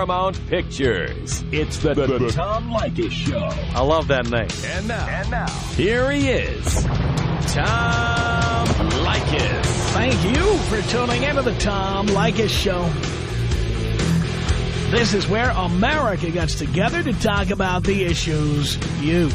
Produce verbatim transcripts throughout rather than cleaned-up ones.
Paramount Pictures. It's the, the, the Tom Leykis Show. I love that name. And now, and now, here he is, Tom Leykis. Thank you for tuning into the Tom Leykis Show. This is where America gets together to talk about the issues you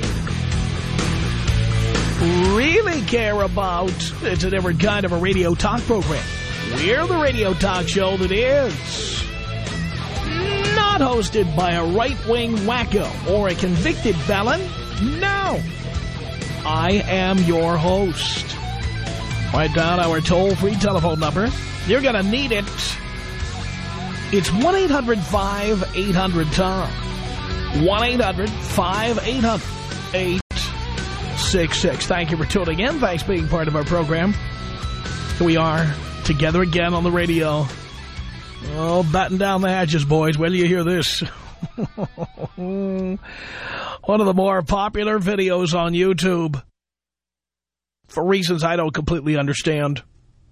really care about. It's a different kind of a radio talk program. We're the radio talk show that is not hosted by a right-wing wacko or a convicted felon. No. I am your host. Write down our toll-free telephone number. You're going to need it. It's one eight hundred five eight hundred Tom. one eight hundred five eight hundred eight six six. Thank you for tuning in. Thanks for being part of our program. Here we are together again on the radio. Oh, batten down the hatches, boys. When do you hear this? One of the more popular videos on YouTube, for reasons I don't completely understand.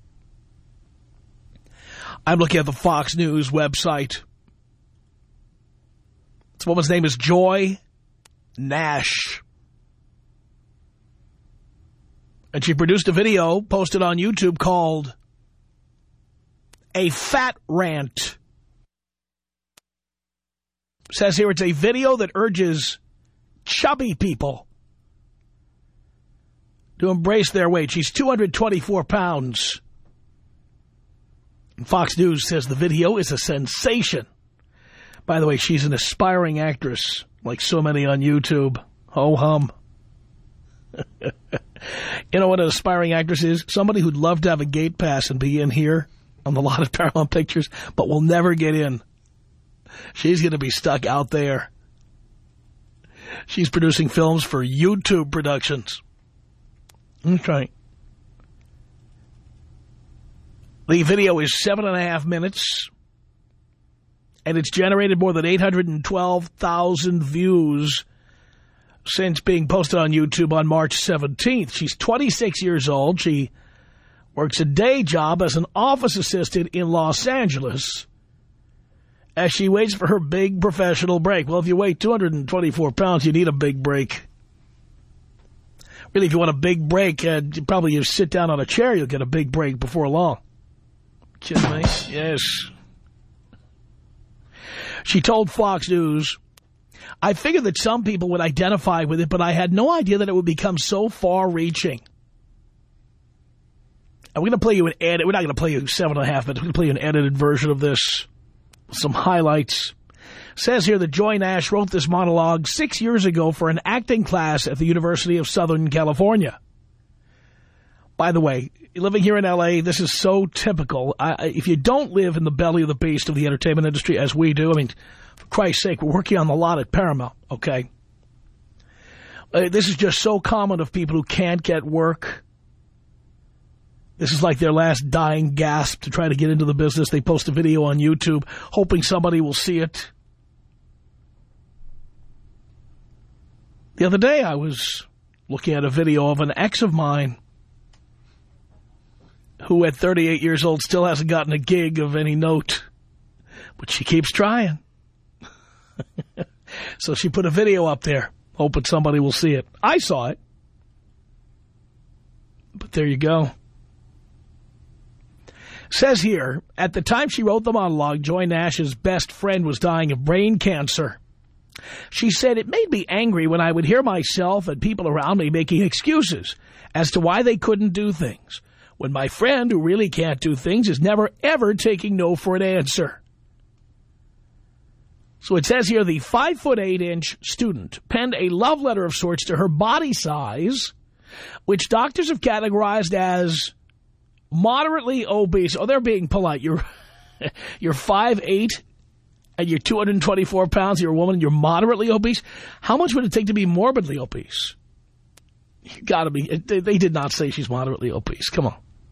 I'm looking at the Fox News website. This woman's name is Joy Nash. And she produced a video posted on YouTube called A Fat Rant. It says here it's a video that urges chubby people to embrace their weight. She's two hundred twenty-four pounds. And Fox News says the video is a sensation. By the way, she's an aspiring actress, like so many on YouTube. Ho-hum. You know what an aspiring actress is? Somebody who'd love to have a gate pass and be in here on the lot of Paramount Pictures, but will never get in. She's going to be stuck out there. She's producing films for YouTube Productions. That's right. The video is seven and a half minutes, and it's generated more than eight hundred twelve thousand views since being posted on YouTube on March seventeenth. She's twenty-six years old. She works a day job as an office assistant in Los Angeles as she waits for her big professional break. Well, if you weigh two hundred twenty-four pounds, you need a big break. Really, if you want a big break, uh, you probably you sit down on a chair, you'll get a big break before long. Kidding me? Yes. She told Fox News, I figured that some people would identify with it, but I had no idea that it would become so far-reaching. And we're going to play you an edit. We're not going to play you seven and a half minutes. We're going to play you an edited version of this. Some highlights. Says here that Joy Nash wrote this monologue six years ago for an acting class at the University of Southern California. By the way, living here in L A, this is so typical. I, if you don't live in the belly of the beast of the entertainment industry, as we do, I mean, for Christ's sake, we're working on the lot at Paramount, okay? Uh, this is just so common of people who can't get work. This is like their last dying gasp to try to get into the business. They post a video on YouTube, hoping somebody will see it. The other day, I was looking at a video of an ex of mine who at thirty-eight years old still hasn't gotten a gig of any note. But she keeps trying. So she put a video up there, hoping somebody will see it. I saw it. But there you go. Says here, at the time she wrote the monologue, Joy Nash's best friend was dying of brain cancer. She said, it made me angry when I would hear myself and people around me making excuses as to why they couldn't do things, when my friend who really can't do things is never, ever taking no for an answer. So it says here, the five foot eight inch student penned a love letter of sorts to her body size, which doctors have categorized as moderately obese. Oh, they're being polite. You're, you're five eight and you're two hundred twenty-four pounds, you're a woman, and you're moderately obese. How much would it take to be morbidly obese? You gotta be. They, they did not say she's moderately obese. Come on.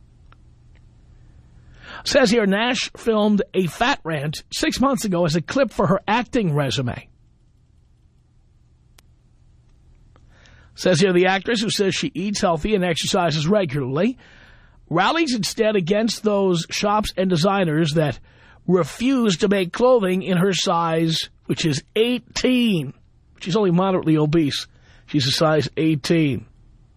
Says here, Nash filmed A Fat Rant six months ago as a clip for her acting resume. Says here, the actress, who says she eats healthy and exercises regularly, rallies instead against those shops and designers that refused to make clothing in her size, which is eighteen. She's only moderately obese. She's a size eighteen.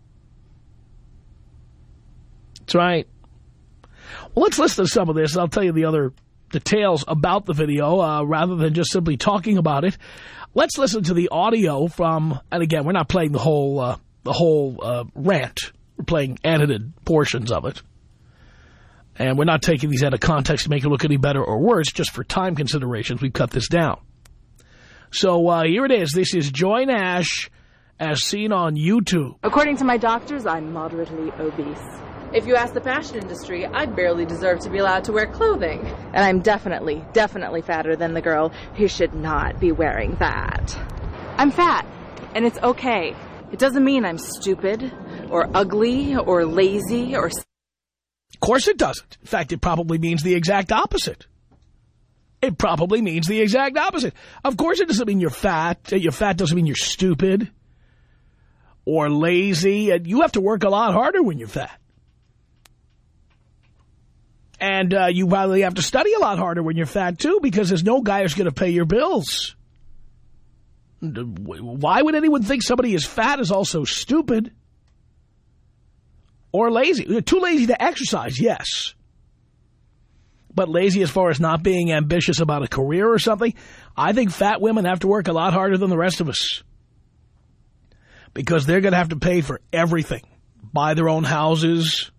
That's right. Well, let's listen to some of this. I'll tell you the other details about the video uh, rather than just simply talking about it. Let's listen to the audio from, and again, we're not playing the whole, uh, the whole uh, rant. We're playing edited portions of it. And we're not taking these out of context to make it look any better or worse. Just for time considerations, we've cut this down. So uh, here it is. This is Joy Nash as seen on YouTube. According to my doctors, I'm moderately obese. If you ask the fashion industry, I barely deserve to be allowed to wear clothing. And I'm definitely, definitely fatter than the girl who should not be wearing that. I'm fat, and it's okay. It doesn't mean I'm stupid, or ugly, or lazy, or... Of course it doesn't. In fact, it probably means the exact opposite. It probably means the exact opposite. Of course it doesn't mean you're fat. You're fat doesn't mean you're stupid or lazy. And you have to work a lot harder when you're fat. And uh, you probably have to study a lot harder when you're fat, too, because there's no guy who's going to pay your bills. Why would anyone think somebody is fat is also stupid or lazy? You're too lazy to exercise, yes. But lazy as far as not being ambitious about a career or something, I think fat women have to work a lot harder than the rest of us. Because they're going to have to pay for everything. Buy their own houses,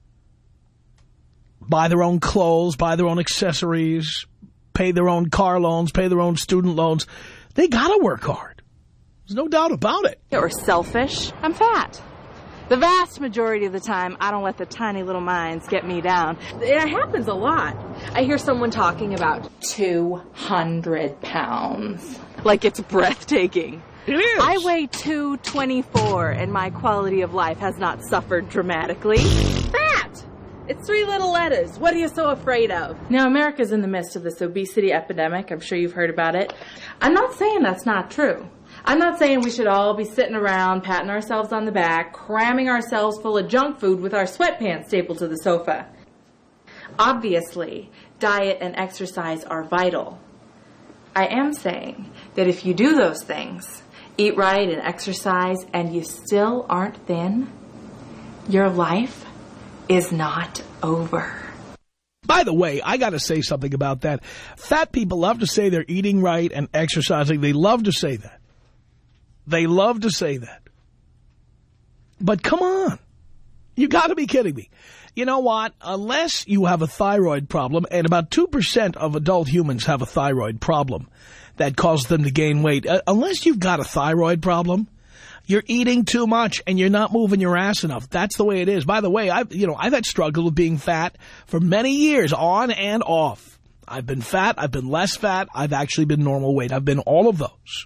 buy their own clothes, buy their own accessories, pay their own car loans, pay their own student loans. They got to work hard. There's no doubt about it. Or selfish. I'm fat. The vast majority of the time, I don't let the tiny little minds get me down. It happens a lot. I hear someone talking about two hundred pounds. Like it's breathtaking. It is. I weigh two twenty-four, and my quality of life has not suffered dramatically. Fat! It's three little letters. What are you so afraid of? Now, America's in the midst of this obesity epidemic. I'm sure you've heard about it. I'm not saying that's not true. I'm not saying we should all be sitting around, patting ourselves on the back, cramming ourselves full of junk food with our sweatpants stapled to the sofa. Obviously, diet and exercise are vital. I am saying that if you do those things, eat right and exercise, and you still aren't thin, your life is not over. By the way, I got to say something about that. Fat people love to say they're eating right and exercising. They love to say that. They love to say that. But come on. You got to be kidding me. You know what? Unless you have a thyroid problem, and about two percent of adult humans have a thyroid problem that causes them to gain weight. Uh, unless you've got a thyroid problem, you're eating too much and you're not moving your ass enough. That's the way it is. By the way, I've, you know, I've had struggle with being fat for many years, on and off. I've been fat. I've been less fat. I've actually been normal weight. I've been all of those.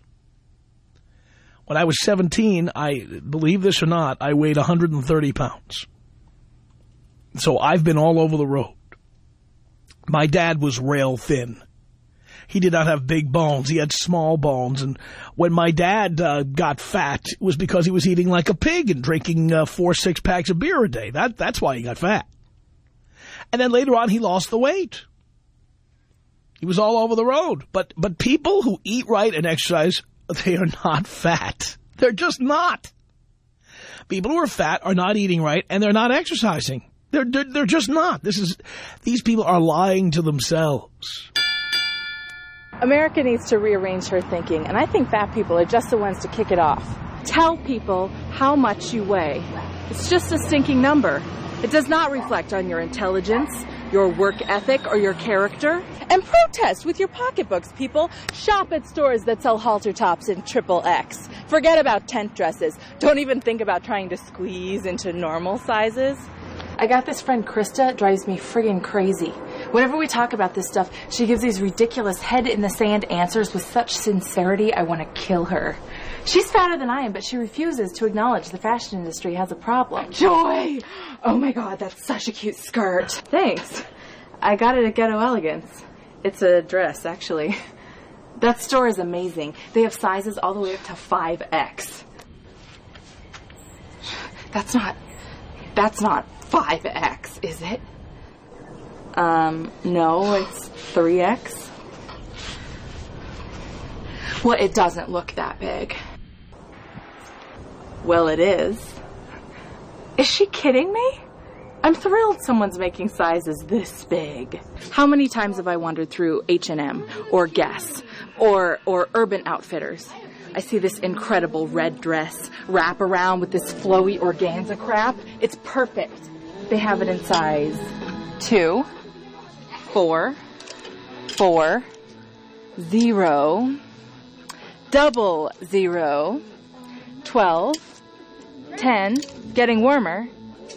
When I was seventeen, I, believe this or not, I weighed one hundred thirty pounds. So I've been all over the road. My dad was rail thin. He did not have big bones. He had small bones. And when my dad uh, got fat, it was because he was eating like a pig and drinking uh, four, six packs of beer a day. That, that's why he got fat. And then later on, he lost the weight. He was all over the road. But, but people who eat right and exercise, they are not fat. They're just not. People who are fat are not eating right and they're not exercising. They're, they're, they're just not. This is, these people are lying to themselves. America needs to rearrange her thinking, and I think fat people are just the ones to kick it off. Tell people how much you weigh. It's just a stinking number. It does not reflect on your intelligence, your work ethic, or your character. And protest with your pocketbooks, people. Shop at stores that sell halter tops in triple X. Forget about tent dresses. Don't even think about trying to squeeze into normal sizes. I got this friend, Krista. It drives me friggin' crazy. Whenever we talk about this stuff, she gives these ridiculous head-in-the-sand answers with such sincerity, I want to kill her. She's fatter than I am, but she refuses to acknowledge the fashion industry has a problem. Joy! Oh my God, that's such a cute skirt. Thanks. I got it at Ghetto Elegance. It's a dress, actually. That store is amazing. They have sizes all the way up to five X. That's not... That's not five X, is it? Um, no, it's three X. Well, it doesn't look that big. Well, it is. Is she kidding me? I'm thrilled someone's making sizes this big. How many times have I wandered through H and M or Guess or or Urban Outfitters? I see this incredible red dress wrap around with this flowy organza crap. It's perfect. They have it in size two, four, four, zero, double zero, twelve, ten, getting warmer,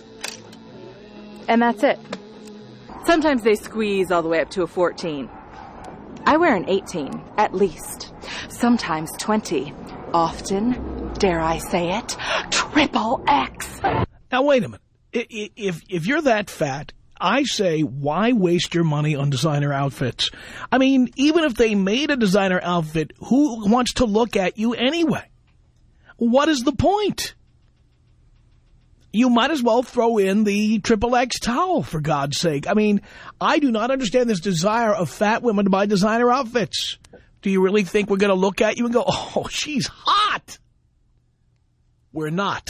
and that's it. Sometimes they squeeze all the way up to a fourteen. I wear an eighteen, at least. Sometimes twenty. Often, dare I say it, triple X. Now, wait a minute. If, if you're that fat, I say, why waste your money on designer outfits? I mean, even if they made a designer outfit, who wants to look at you anyway? What is the point? You might as well throw in the triple X towel, for God's sake. I mean, I do not understand this desire of fat women to buy designer outfits. Do you really think we're going to look at you and go, oh, she's hot? We're not.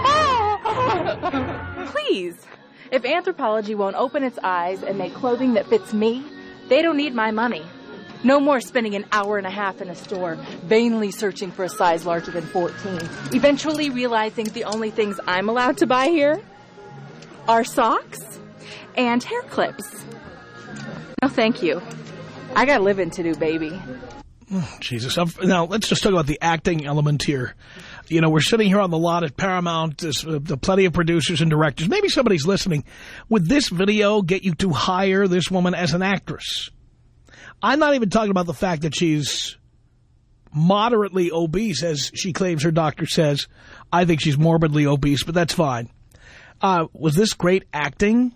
Please. If Anthropologie won't open its eyes and make clothing that fits me, they don't need my money. No more spending an hour and a half in a store, vainly searching for a size larger than fourteen. Eventually realizing the only things I'm allowed to buy here are socks and hair clips. No, thank you. I got living to do, baby. Oh, Jesus. Now, let's just talk about the acting element here. You know, we're sitting here on the lot at Paramount, there's uh, plenty of producers and directors. Maybe somebody's listening. Would this video get you to hire this woman as an actress? I'm not even talking about the fact that she's moderately obese, as she claims her doctor says. I think she's morbidly obese, but that's fine. Uh, was this great acting?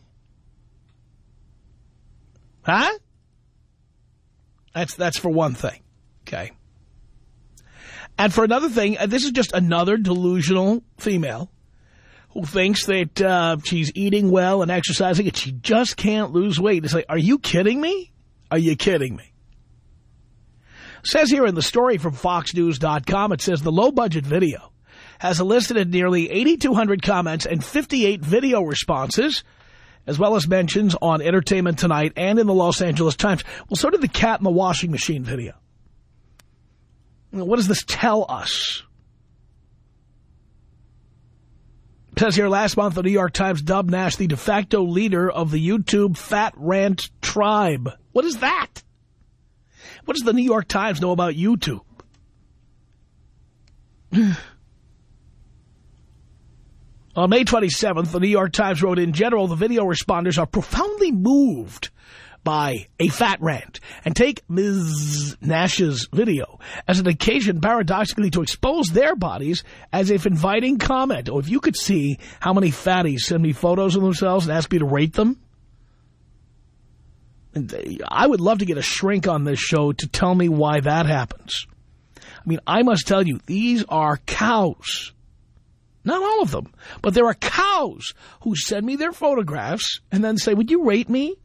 Huh? That's, that's for one thing. Okay. And for another thing, this is just another delusional female who thinks that uh, she's eating well and exercising and she just can't lose weight. It's like, are you kidding me? Are you kidding me? Says here in the story from Fox News dot com, it says the low-budget video has elicited nearly eighty-two hundred comments and fifty-eight video responses, as well as mentions on Entertainment Tonight and in the Los Angeles Times. Well, so did the cat in the washing machine video. What does this tell us? It says here, last month, the New York Times dubbed Nash the de facto leader of the YouTube Fat Rant tribe. What is that? What does the New York Times know about YouTube? On May twenty-seventh, the New York Times wrote, in general, the video responders are profoundly moved by a fat rant and take Miz Nash's video as an occasion paradoxically to expose their bodies as if inviting comment. Oh, if you could see how many fatties send me photos of themselves and ask me to rate them. I would love to get a shrink on this show to tell me why that happens. I mean, I must tell you, these are cows. Not all of them, but there are cows who send me their photographs and then say, would you rate me?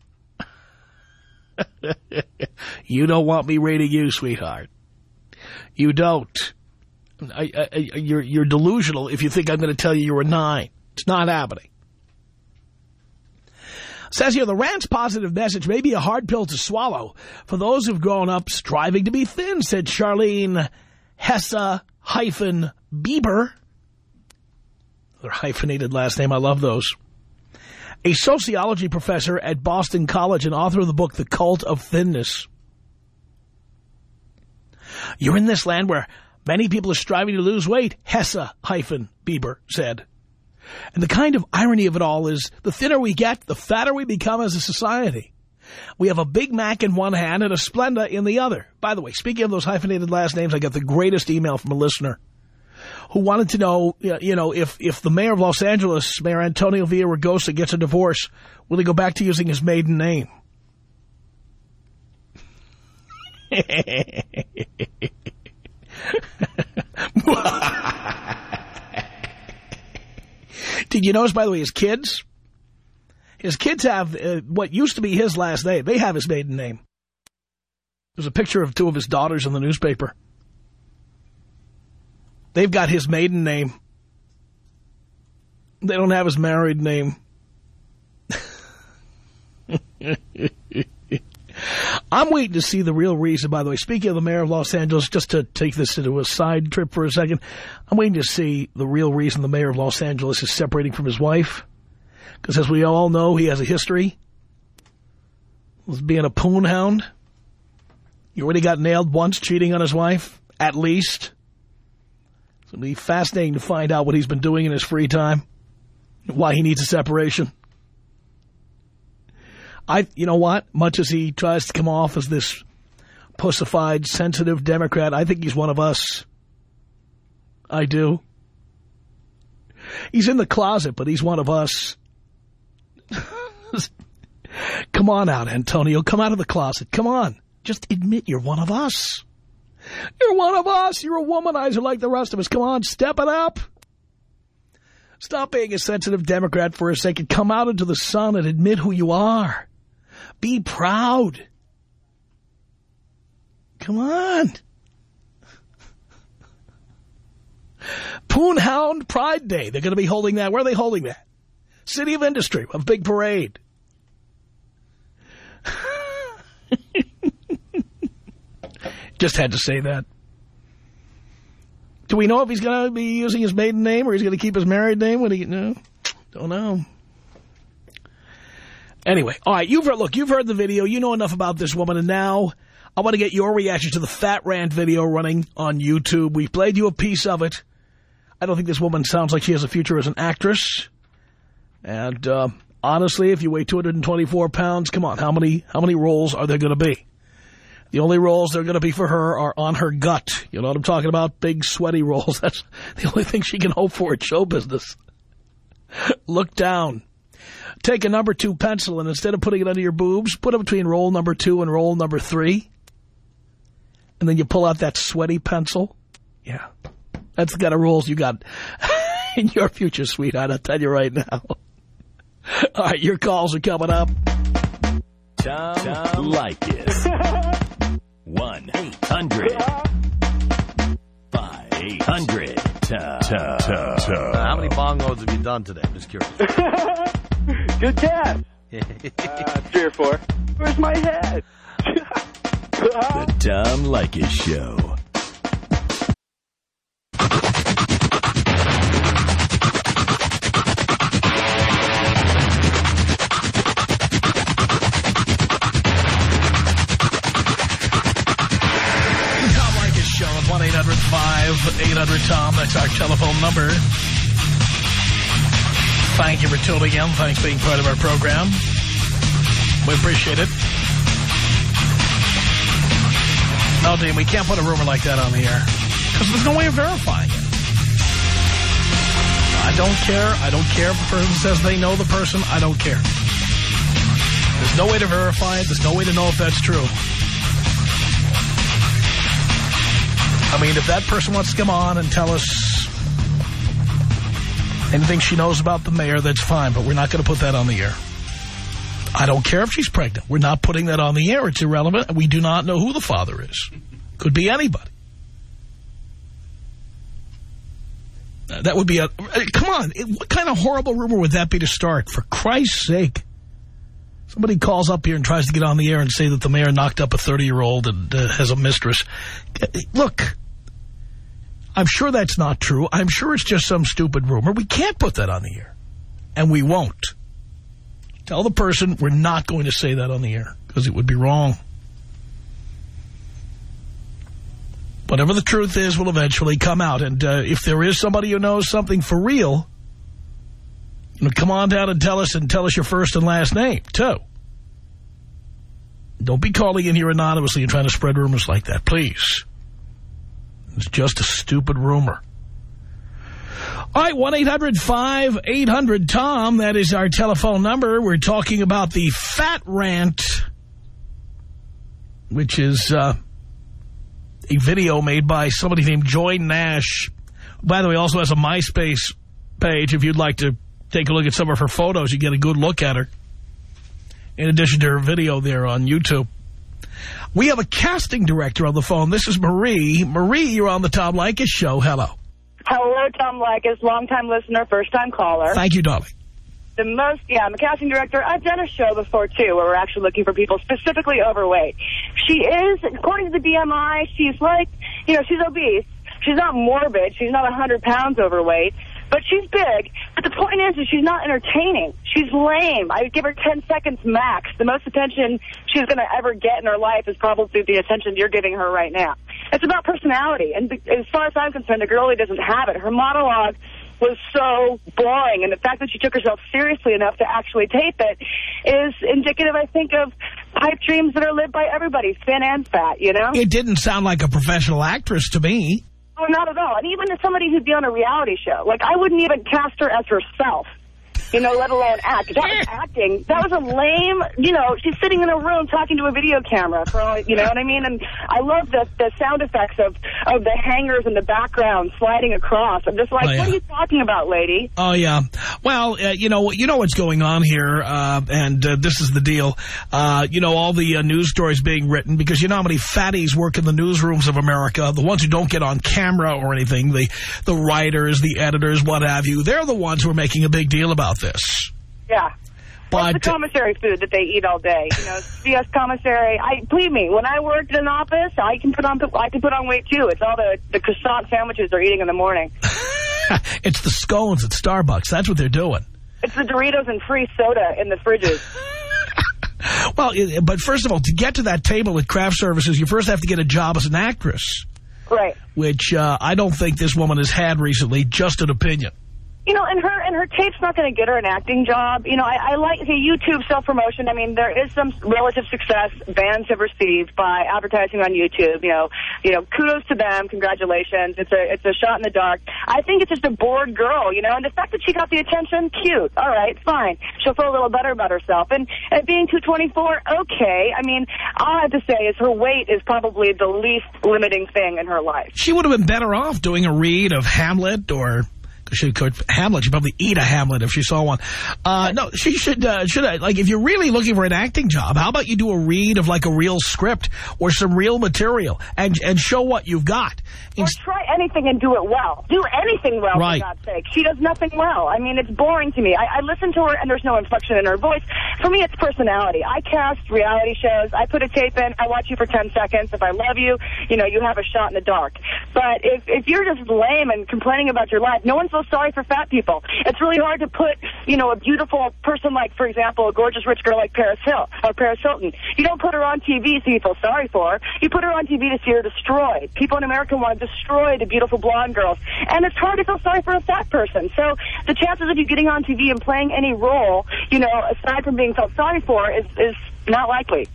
You don't want me rating you, sweetheart. You don't. I, I, you're, you're delusional if you think I'm going to tell you you're a nine. It's not happening. Says here, the rant's positive message may be a hard pill to swallow for those who've grown up striving to be thin, said Charlene Hesse-Bieber. Their hyphenated last name, I love those. A sociology professor at Boston College and author of the book The Cult of Thinness. You're in this land where many people are striving to lose weight, Hesse-Bieber said. And the kind of irony of it all is the thinner we get, the fatter we become as a society. We have a Big Mac in one hand and a Splenda in the other. By the way, speaking of those hyphenated last names, I got the greatest email from a listener who wanted to know, you know, if, if the mayor of Los Angeles, Mayor Antonio Villaraigosa, gets a divorce, will he go back to using his maiden name? Did you notice, by the way, his kids? His kids have uh, what used to be his last name. They have his maiden name. There's a picture of two of his daughters in the newspaper. They've got his maiden name. They don't have his married name. I'm waiting to see the real reason, by the way. Speaking of the mayor of Los Angeles, just to take this into a side trip for a second, I'm waiting to see the real reason the mayor of Los Angeles is separating from his wife. Because as we all know, he has a history of being a poon hound. He already got nailed once cheating on his wife, at least. It's going to be fascinating to find out what he's been doing in his free time, why he needs a separation. I, you know what? Much as he tries to come off as this pussified, sensitive Democrat, I think he's one of us. I do. He's in the closet, but he's one of us. Come on out, Antonio. Come out of the closet. Come on. Just admit you're one of us. You're one of us. You're a womanizer like the rest of us. Come on, step it up. Stop being a sensitive Democrat for a second. Come out into the sun and admit who you are. Be proud. Come on. Poonhound Pride Day. They're going to be holding that. Where are they holding that? City of Industry. A big parade. Just had to say that. Do we know if he's going to be using his maiden name or he's going to keep his married name when he... No, don't know. Anyway, all right, you've heard, look, you've heard the video. You know enough about this woman, and now I want to get your reaction to the Fat Rant video running on YouTube. We played you a piece of it. I don't think this woman sounds like she has a future as an actress. And uh, honestly, if you weigh two hundred twenty-four pounds, come on, how many how many roles are there going to be? The only roles that are going to be for her are on her gut. You know what I'm talking about? Big, sweaty roles. That's the only thing she can hope for in show business. Look down. Take a number two pencil, and instead of putting it under your boobs, put it between roll number two and roll number three. And then you pull out that sweaty pencil. Yeah. That's the kind of rolls you got in your future, sweetheart. I'll tell you right now. All right, your calls are coming up. Tom, Tom Leykis. one eight hundred five eight hundred Tom. Tom. Tom. Tom. Uh, how many bong loads have you done today? I'm just curious. Good guess. uh, three or four. Where's my head? The Tom Leykis Show. one eight hundred five eight hundred Tom. That's our telephone number. Thank you for tuning in. Thanks for being part of our program. We appreciate it. No, Dean, we can't put a rumor like that on the air because there's no way of verifying it. I don't care. I don't care if the person says they know the person. I don't care. There's no way to verify it. There's no way to know if that's true. I mean, if that person wants to come on and tell us anything she knows about the mayor, that's fine, but we're not going to put that on the air. I don't care if she's pregnant. We're not putting that on the air. It's irrelevant. We do not know who the father is. Could be anybody. That would be a... Come on. What kind of horrible rumor would that be to start? For Christ's sake. Somebody calls up here and tries to get on the air and say that the mayor knocked up a thirty-year-old and uh, has a mistress. Look, I'm sure that's not true. I'm sure it's just some stupid rumor. We can't put that on the air. And we won't. Tell the person we're not going to say that on the air because it would be wrong. Whatever the truth is will eventually come out. And uh, if there is somebody who knows something for real, you know, come on down and tell us and tell us your first and last name, too. Don't be calling in here anonymously and trying to spread rumors like that, please. It's just a stupid rumor. All right, one eight hundred five eight hundred Tom. That is our telephone number. We're talking about the Fat Rant, which is uh, a video made by somebody named Joy Nash. By the way, also has a MySpace page. If you'd like to take a look at some of her photos, you get a good look at her. in addition to her video there on YouTube. We have a casting director on the phone. This is Marie. Marie, you're on the Tom Leykis show. Hello. Hello, Tom Leykis, long-time listener, first-time caller. Thank you, darling. The most, yeah, I'm a casting director. I've done a show before, too, where we're actually looking for people specifically overweight. She is, according to the B M I, she's like, you know, she's obese. She's not morbid. She's not one hundred pounds overweight. But she's big. But the point is, is she's not entertaining. She's lame. I would give her ten seconds max. The most attention she's going to ever get in her life is probably the attention you're giving her right now. It's about personality. And as far as I'm concerned, the girl really doesn't have it. Her monologue was so boring. And the fact that she took herself seriously enough to actually tape it is indicative, I think, of pipe dreams that are lived by everybody, thin and fat, you know? It didn't sound like a professional actress to me. Oh, not at all. And even as somebody who'd be on a reality show, like, I wouldn't even cast her as herself, you know, let alone act. That was acting. That was a lame, you know, she's sitting in a room talking to a video camera, for all, you know what I mean? And I love the, the sound effects of, of the hangers in the background sliding across. I'm just like, oh, yeah. What are you talking about, lady? Oh, yeah. Well, uh, you know, you know what's going on here, uh, and uh, this is the deal. Uh, you know, all the uh, news stories being written, because you know how many fatties work in the newsrooms of America, the ones who don't get on camera or anything, the, the writers, the editors, what have you, they're the ones who are making a big deal about this. Yeah. But What's the commissary food that they eat all day? You know, C S commissary. I believe me, when I worked in an office, I can put on I can put on weight too. It's all the the croissant sandwiches they're eating in the morning. It's the scones at Starbucks. That's what they're doing. It's the Doritos and free soda in the fridges. Well, but first of all, to get to that table at craft services, you first have to get a job as an actress. Right. Which uh, I don't think this woman has had recently, just an opinion. You know, and her and her tape's not going to get her an acting job. You know, I, I like the YouTube self-promotion. I mean, there is some relative success bands have received by advertising on YouTube. You know, you know, kudos to them. Congratulations. It's a it's a shot in the dark. I think it's just a bored girl, you know, and the fact that she got the attention, cute. All right, fine. She'll feel a little better about herself. And at being two twenty-four, okay. I mean, all I have to say is her weight is probably the least limiting thing in her life. She would have been better off doing a read of Hamlet or... She could Hamlet. She'd probably eat a Hamlet if she saw one. Uh, no, she should, uh, should I, like, if you're really looking for an acting job, how about you do a read of, like, a real script or some real material and and show what you've got. Or try anything and do it well. Do anything well, right. For God's sake. She does nothing well. I mean, it's boring to me. I, I listen to her, and there's no inflection in her voice. For me, it's personality. I cast reality shows. I put a tape in. I watch you for ten seconds. If I love you, you know, you have a shot in the dark. But if, if you're just lame and complaining about your life, no one feels sorry for fat people. It's really hard to put, you know, a beautiful person like, for example, a gorgeous rich girl like Paris Hill or Paris Hilton. You don't put her on T V so you feel sorry for her. You put her on T V to see her destroyed. People in America want to destroy the beautiful blonde girls. And it's hard to feel sorry for a fat person. So the chances of you getting on T V and playing any role, you know, aside from being felt sorry for, is, is not likely.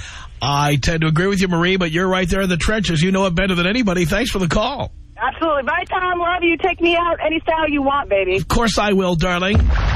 I tend to agree with you, Marie, but you're right there in the trenches. You know it better than anybody. Thanks for the call. Absolutely. Bye, Tom. Love you. Take me out any style you want, baby. Of course I will, darling.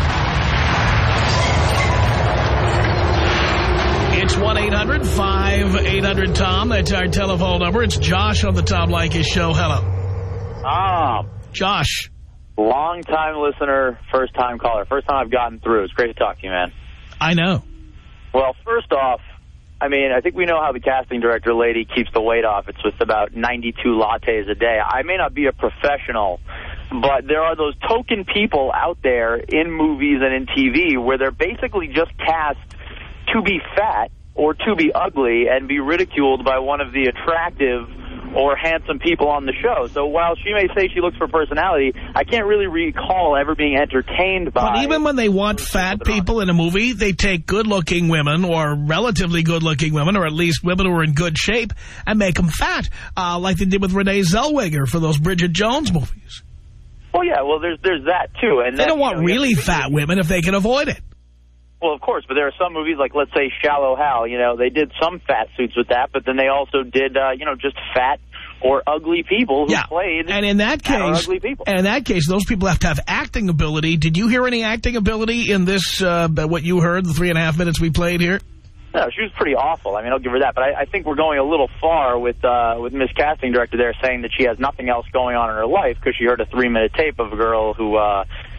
It's one eight hundred five eight hundred Tom. That's our telephone number. It's Josh on the Tom Leykis Show. Hello. Tom. Josh. Long-time listener, first-time caller. First time I've gotten through. It's great to talk to you, man. I know. Well, first off, I mean, I think we know how the casting director lady keeps the weight off. It's with about ninety-two lattes a day. I may not be a professional, but there are those token people out there in movies and in T V where they're basically just cast to be fat or to be ugly and be ridiculed by one of the attractive or handsome people on the show. So while she may say she looks for personality, I can't really recall ever being entertained by... But even when they want fat people in a movie, they take good-looking women or relatively good-looking women, or at least women who are in good shape, and make them fat, uh, like they did with Renee Zellweger for those Bridget Jones movies. Well, yeah, well, there's there's that, too. And they then, don't want you know, really fat women if they can avoid it. Well, of course, but there are some movies, like, let's say, Shallow Hal, you know, they did some fat suits with that, but then they also did, uh, you know, just fat or ugly people who yeah. played and in that case, ugly people. And in that case, those people have to have acting ability. Did you hear any acting ability in this, uh, what you heard, the three and a half minutes we played here? No, she was pretty awful. I mean, I'll give her that. But I, I think we're going a little far with uh, with Miss Casting Director there saying that she has nothing else going on in her life because she heard a three-minute tape of a girl who... Uh,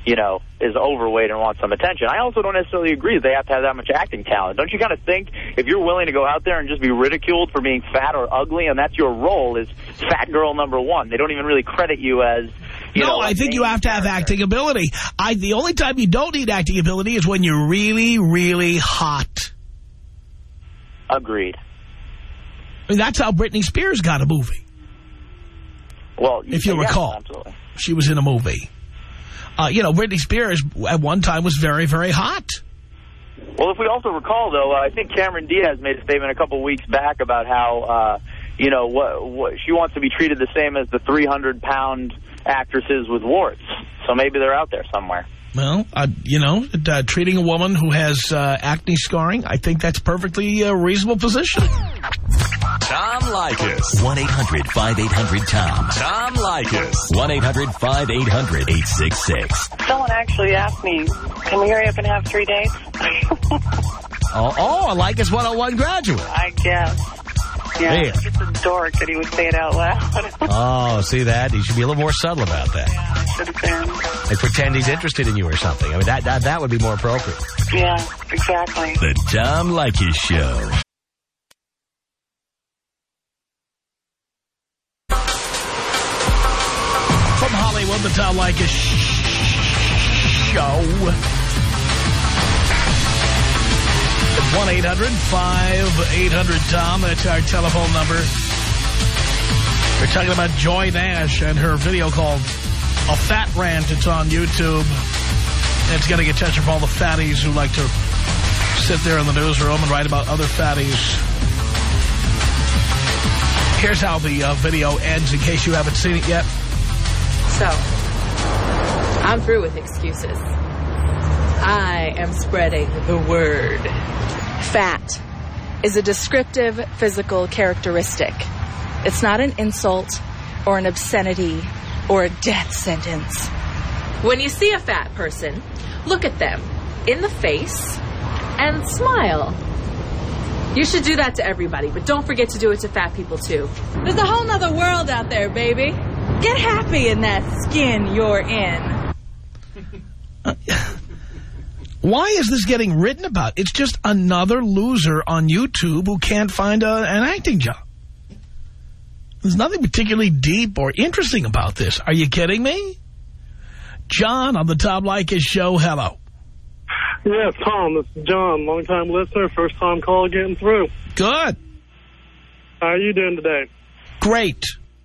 you know, is overweight and wants some attention. I also don't necessarily agree that they have to have that much acting talent. Don't you kind of think if you're willing to go out there and just be ridiculed for being fat or ugly, and that's your role is fat girl number one, they don't even really credit you as, you no, know, I think you have to have acting ability. I, the only time you don't need acting ability is when you're really, really hot. Agreed. I mean, that's how Britney Spears got a movie. Well, if you yeah, recall, absolutely. She was in a movie. Uh, you know, Britney Spears at one time was very, very hot. Well, if we also recall, though, uh, I think Cameron Diaz made a statement a couple weeks back about how, uh, you know, what, what she wants to be treated the same as the three hundred pound actresses with warts. So maybe they're out there somewhere. Well, uh, you know, uh, treating a woman who has uh, acne scarring, I think that's perfectly a uh, reasonable position. Tom Leykis. one eight hundred five eight hundred Tom. Tom Leykis. one eight hundred five eight hundred eight six six. Someone actually asked me, can we hurry up and have three dates? oh, oh, a Leykis one oh one graduate. I guess. Yeah, Man. it's just a dork that he would say it out loud. Oh, see that? He should be a little more subtle about that. Yeah, I should have been. Like pretend he's interested in you or something. I mean, that, that, that would be more appropriate. Yeah, exactly. The Tom Leykis Show. From Hollywood, the Tom Leykis Show. one eight hundred five eight hundred Tom. That's our telephone number. We're talking about Joy Nash and her video called A Fat Rant. It's on YouTube. And it's getting attention from all the fatties who like to sit there in the newsroom and write about other fatties. Here's how the uh, video ends, in case you haven't seen it yet. So, I'm through with excuses. I am spreading the word. Fat is a descriptive physical characteristic. It's not an insult or an obscenity or a death sentence. When you see a fat person, look at them in the face and smile. You should do that to everybody, but don't forget to do it to fat people too. There's a whole nother world out there, baby. Get happy in that skin you're in. Uh, Why is this getting written about? It's just another loser on YouTube who can't find a, an acting job. There's nothing particularly deep or interesting about this. Are you kidding me? John on the Tom Leykis Show. Hello. Yes, Tom. This is John, long-time listener, first-time call getting through. Good. How are you doing today? Great.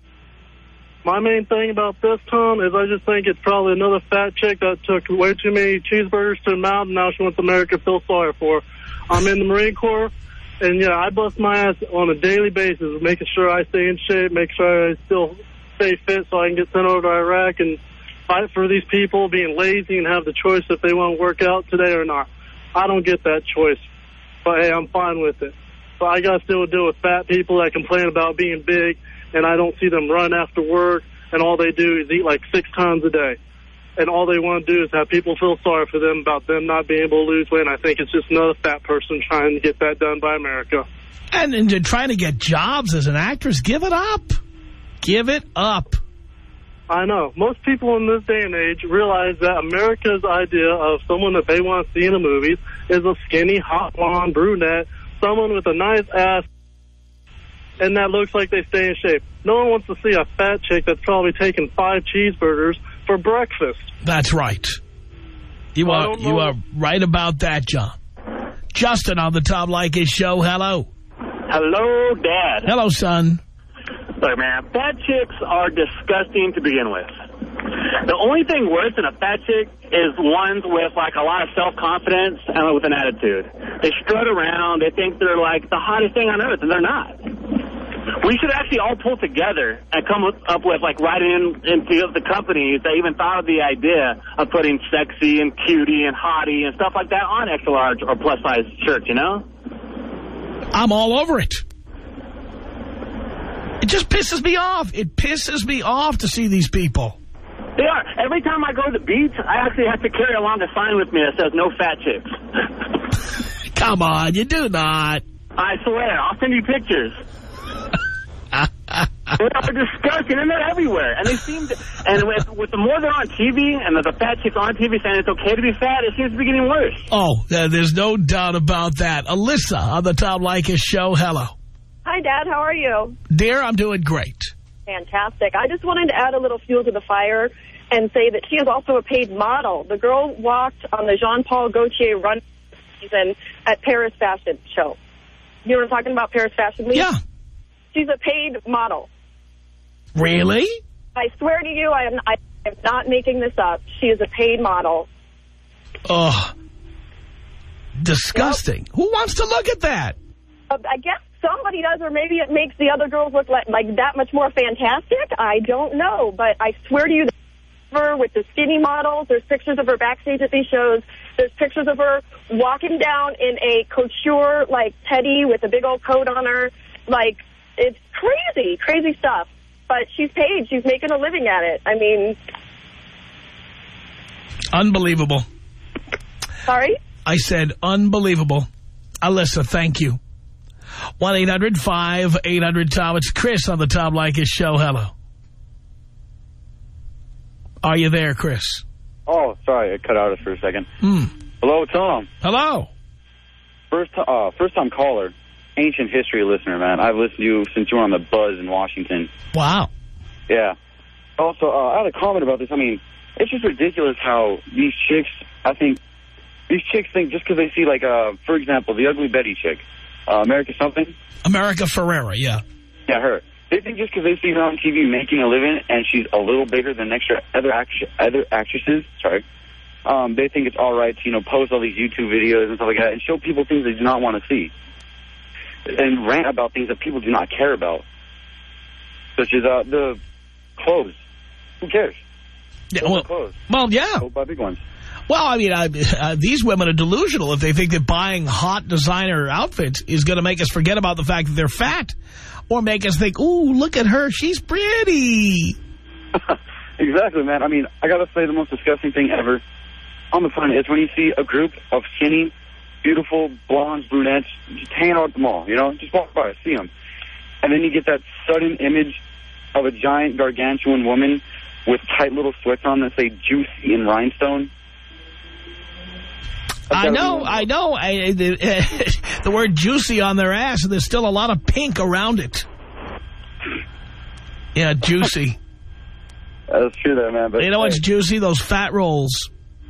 My main thing about this, Tom, is I just think it's probably another fat chick that took way too many cheeseburgers to the mouth, and now she wants America to feel sorry for her. I'm in the Marine Corps, and, yeah, I bust my ass on a daily basis, making sure I stay in shape, make sure I still stay fit so I can get sent over to Iraq and fight for these people being lazy and have the choice if they want to work out today or not. I don't get that choice, but, hey, I'm fine with it. But I got to still deal with fat people that complain about being big, and I don't see them run after work, and all they do is eat like six times a day. And all they want to do is have people feel sorry for them about them not being able to lose weight. And I think it's just another fat person trying to get that done by America. And, and trying to get jobs as an actress, give it up. Give it up. I know. Most people in this day and age realize that America's idea of someone that they want to see in the movies is a skinny, hot blonde brunette, someone with a nice ass, and that looks like they stay in shape. No one wants to see a fat chick that's probably taking five cheeseburgers for breakfast. That's right. You are you are right about that, John. Justin on the Tom Leykis Show. Hello. Hello, Dad. Hello, son. Look, man, fat chicks are disgusting to begin with. The only thing worse than a fat chick is ones with, like, a lot of self-confidence and with an attitude. They strut around. They think they're, like, the hottest thing on earth, and they're not. We should actually all pull together and come up with, like, writing in, into the companies that even thought of the idea of putting sexy and cutie and hottie and stuff like that on extra large or plus-size shirts, you know? I'm all over it. It just pisses me off. It pisses me off to see these people. They are. Every time I go to the beach, I actually have to carry along a sign with me that says no fat chicks. Come on, you do not. I swear. I'll send you pictures. They are disgusting, and they're everywhere. And they seem to, and with, with the more they're on T V, and the, the fat chicks on T V saying it's okay to be fat, it seems to be getting worse. Oh, uh, there's no doubt about that. Alyssa on the Tom Leykis show. Hello. Hi, Dad. How are you? Dear, I'm doing great. Fantastic. I just wanted to add a little fuel to the fire and say that she is also a paid model. The girl walked on the Jean-Paul Gaultier run season at Paris Fashion Show. You know what I'm talking about, Paris Fashion Week? Yeah. She's a paid model. Really? I swear to you, I am, I am not making this up. She is a paid model. Ugh. Disgusting. Yep. Who wants to look at that? Uh, I guess somebody does, or maybe it makes the other girls look like, like that much more fantastic. I don't know, but I swear to you, her with the skinny models, there's pictures of her backstage at these shows. There's pictures of her walking down in a couture, like, teddy with a big old coat on her. Like, it's crazy, crazy stuff. But she's paid. She's making a living at it. I mean... Unbelievable. Sorry? I said unbelievable. Alyssa, thank you. one eight hundred five eight hundred Tom. It's Chris on the Tom Leykis show. Hello. Are you there, Chris? Oh, sorry. I cut out for a second. Mm. Hello, Tom. Hello. First, uh, first-time caller, ancient history listener, man. I've listened to you since you were on the Buzz in Washington. Wow. Yeah. Also, uh, I had a comment about this. I mean, it's just ridiculous how these chicks, I think, these chicks think just because they see, like, uh, for example, the Ugly Betty chick, uh, America something? America Ferrera, yeah. Yeah, her. They think just because they see her on T V making a living and she's a little bigger than extra other act other actresses, sorry, um, they think it's all right to, you know, post all these YouTube videos and stuff like that and show people things they do not want to see. And rant about things that people do not care about. Such as uh, the clothes. Who cares? Yeah, well, clothes. well, yeah. Go buy big ones. Well, I mean, I, uh, these women are delusional if they think that buying hot designer outfits is going to make us forget about the fact that they're fat. Or make us think, ooh, look at her, she's pretty. Exactly, man. I mean, I got to say the most disgusting thing ever on the planet is when you see a group of skinny, beautiful, blondes, brunettes just hanging out at the mall, you know? Just walk by, see them. And then you get that sudden image of a giant, gargantuan woman with tight little sweats on that say juicy in rhinestone. I know, I know. I, the, the word juicy on their ass, and there's still a lot of pink around it. Yeah, juicy. That's true there, man. But you know what's juicy? Those fat rolls.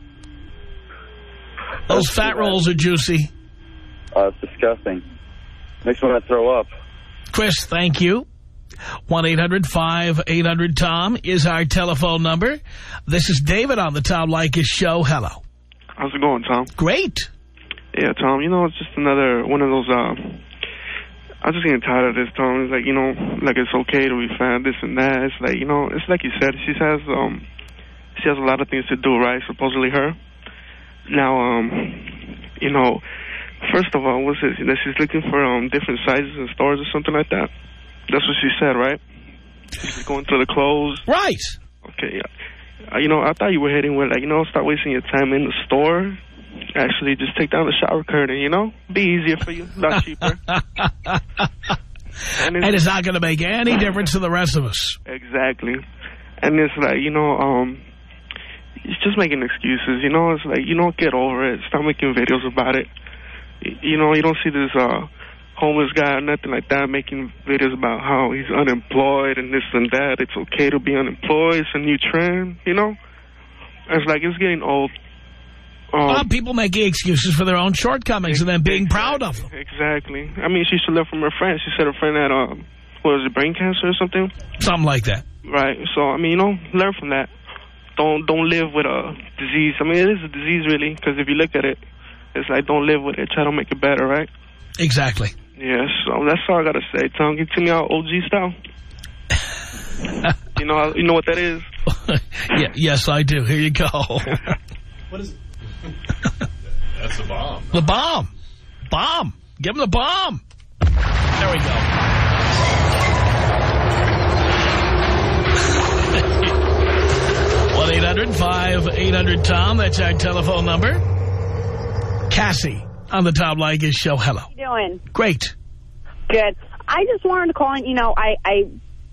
Those That's fat true, rolls are juicy. Oh, it's disgusting. Makes me want to throw up. Chris, thank you. one eight hundred five eight hundred Tom is our telephone number. This is David on the Tom Leykis show. Hello. How's it going, Tom? Great. Yeah, Tom, you know, it's just another one of those, uh, I'm just getting tired of this, Tom. It's like, you know, like it's okay to be fat, this and that. It's like, you know, it's like you said, she has, um, she has a lot of things to do, right? Supposedly her. Now, um, you know, first of all, what's it, that she's looking for, um, different sizes in stores or something like that? That's what she said, right? She's going through the clothes. Right. Okay, yeah. Uh, you know, I thought you were heading with, like, you know, start wasting your time in the store. Actually, just take down the shower curtain, you know? Be easier for you, a lot cheaper. and, and it's not going to make any difference to the rest of us. Exactly. And it's like, you know, um, it's just making excuses, you know? It's like, you don't get over it. Stop making videos about it. You know, you don't see this uh, homeless guy or nothing like that making videos about how he's unemployed and this and that. It's okay to be unemployed. It's a new trend, you know? It's like it's getting old. Um, well, people making excuses for their own shortcomings and then being exactly, proud of them. Exactly. I mean, she should learn from her friend. She said her friend had, um, what was it, brain cancer or something? Something like that. Right. So, I mean, you know, learn from that. Don't don't live with a disease. I mean, it is a disease, really, because if you look at it, it's like don't live with it. Try to make it better, right? Exactly. Yeah, so that's all I got to say, Tom. Give it to me out O G style. you know you know what that is? yeah, yes, I do. Here you go. What is it? That's the bomb. The bomb. Bomb. Give him the bomb. There we go. one eight hundred five eight hundred Tom. That's our telephone number. Cassie on the Tom Leykis show. Hello. How you doing? Great. Good. I just wanted to call in. You know, I, I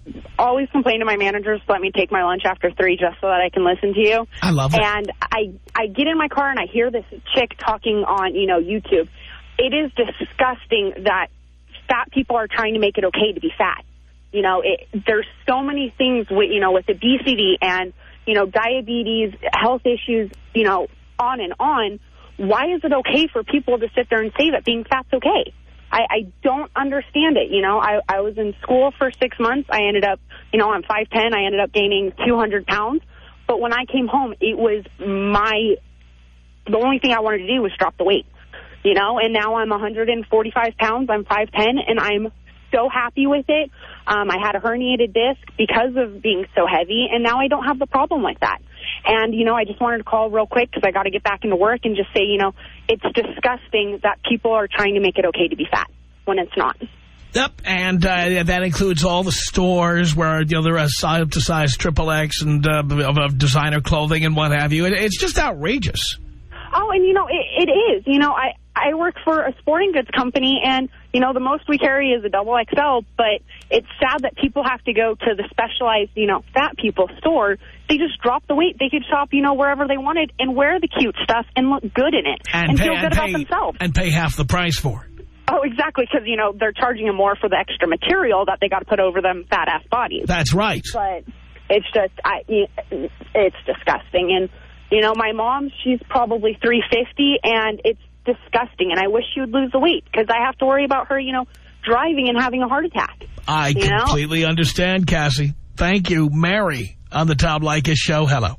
always complain to my managers to let me take my lunch after three just so that I can listen to you. I love that. And I, I get in my car and I hear this chick talking on, you know, YouTube. It is disgusting that fat people are trying to make it okay to be fat. You know, it, there's so many things with, you know, with obesity and, you know, diabetes, health issues, you know, on and on. Why is it okay for people to sit there and say that being fat's okay? I, I don't understand it. You know, I, I was in school for six months. I ended up, you know, I'm five ten. I ended up gaining two hundred pounds. But when I came home, it was my, the only thing I wanted to do was drop the weight, you know, and now I'm one hundred forty-five pounds. I'm five ten, and I'm so happy with it. Um, I had a herniated disc because of being so heavy, and now I don't have the problem like that. And, you know, I just wanted to call real quick because I got to get back into work and just say, you know, it's disgusting that people are trying to make it okay to be fat when it's not. Yep, and uh, that includes all the stores where, you know, there are size up to size triple X and uh, of, of designer clothing and what have you. It, it's just outrageous. Oh, and, you know, it, it is. You know, I, I work for a sporting goods company, and, you know, the most we carry is a double X L, but it's sad that people have to go to the specialized, you know, fat people store. They just drop the weight. They could shop, you know, wherever they wanted and wear the cute stuff and look good in it and, and pay, feel good and pay, about themselves. And pay half the price for it. Oh, exactly, because, you know, they're charging them more for the extra material that they got to put over them fat-ass bodies. That's right. But it's just, I, it's disgusting. And, you know, my mom, she's probably three fifty, and it's disgusting. And I wish she would lose the weight because I have to worry about her, you know, driving and having a heart attack. I you completely know? understand, Cassie. Thank you. Mary on the Tom Leykis show. Hello.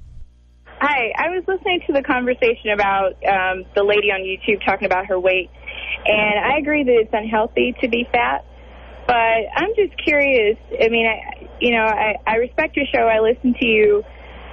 Hi. I was listening to the conversation about um, the lady on YouTube talking about her weight. And I agree that it's unhealthy to be fat. But I'm just curious. I mean, I, you know, I, I respect your show. I listen to you.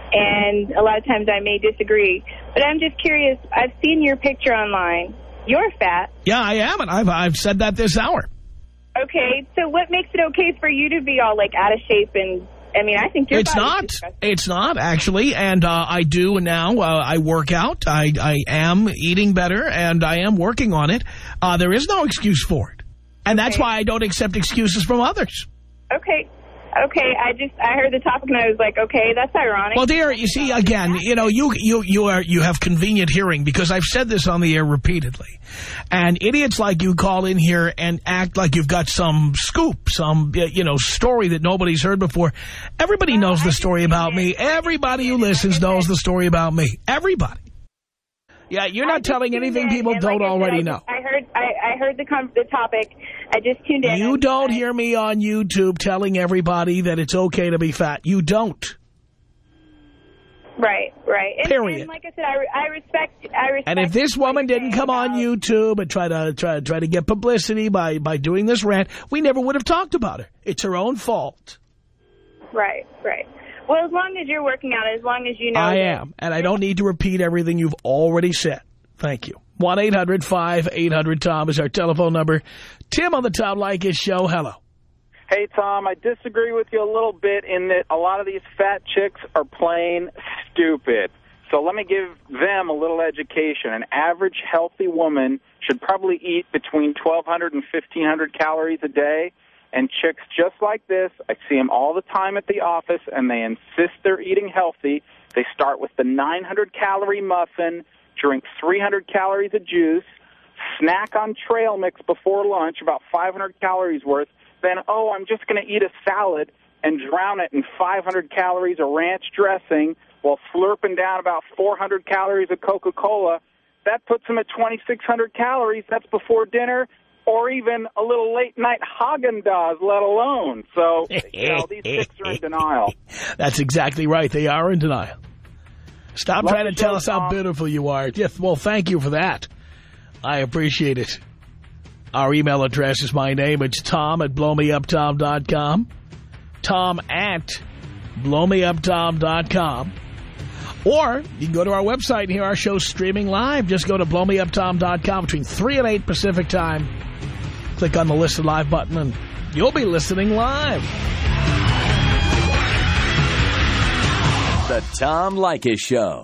And a lot of times I may disagree. But I'm just curious. I've seen your picture online. You're fat. Yeah, I am. And I've, I've said that this hour. Okay. So what makes it okay for you to be all, like, out of shape and... I mean, I think your it's not. It's not, actually. And uh, I do now. Uh, I work out. I, I am eating better, and I am working on it. Uh, there is no excuse for it. And okay. That's why I don't accept excuses from others. Okay. Okay, I just, I heard the topic and I was like, okay, that's ironic. Well, dear, you see, again, you know, you you you are you have convenient hearing because I've said this on the air repeatedly. And idiots like you call in here and act like you've got some scoop, some, you know, story that nobody's heard before. Everybody well, knows the story about me. Everybody who listens knows the story about me. Everybody. Yeah, you're not telling anything people don't like already said, know. I heard I, I heard the, com the topic. I just tuned in. You don't hear me on YouTube telling everybody that it's okay to be fat. You don't. Right, right. And, Period. And like I said, I, I respect. I respect. And if this woman didn't come on YouTube and try to try try to get publicity by by doing this rant, we never would have talked about her. It's her own fault. Right, right. Well, as long as you're working out, as long as you know. I am, and I don't need to repeat everything you've already said. Thank you. one eight hundred five eight hundred Tom is our telephone number. Tim on the Tom Leykis show. Hello. Hey, Tom, I disagree with you a little bit in that a lot of these fat chicks are plain stupid. So let me give them a little education. An average healthy woman should probably eat between twelve hundred and fifteen hundred calories a day. And chicks just like this, I see them all the time at the office, and they insist they're eating healthy. They start with the nine hundred calorie muffin, drink three hundred calories of juice, snack on trail mix before lunch, about five hundred calories worth. Then, oh, I'm just going to eat a salad and drown it in five hundred calories of ranch dressing while slurping down about four hundred calories of Coca-Cola. That puts them at twenty-six hundred calories. That's before dinner. Or even a little late-night Haagen-Dazs, let alone. So, you know, these chicks are in denial. That's exactly right. They are in denial. Stop Love trying to tell show, us how Tom. beautiful you are. Yes, well, thank you for that. I appreciate it. Our email address is my name. It's Tom at blow me up tom dot com. Tom at blow me up tom dot com. Or you can go to our website and hear our show streaming live. Just go to blow me up tom dot com between three and eight Pacific time. Click on the Listen Live button, and you'll be listening live. The Tom Leykis Show.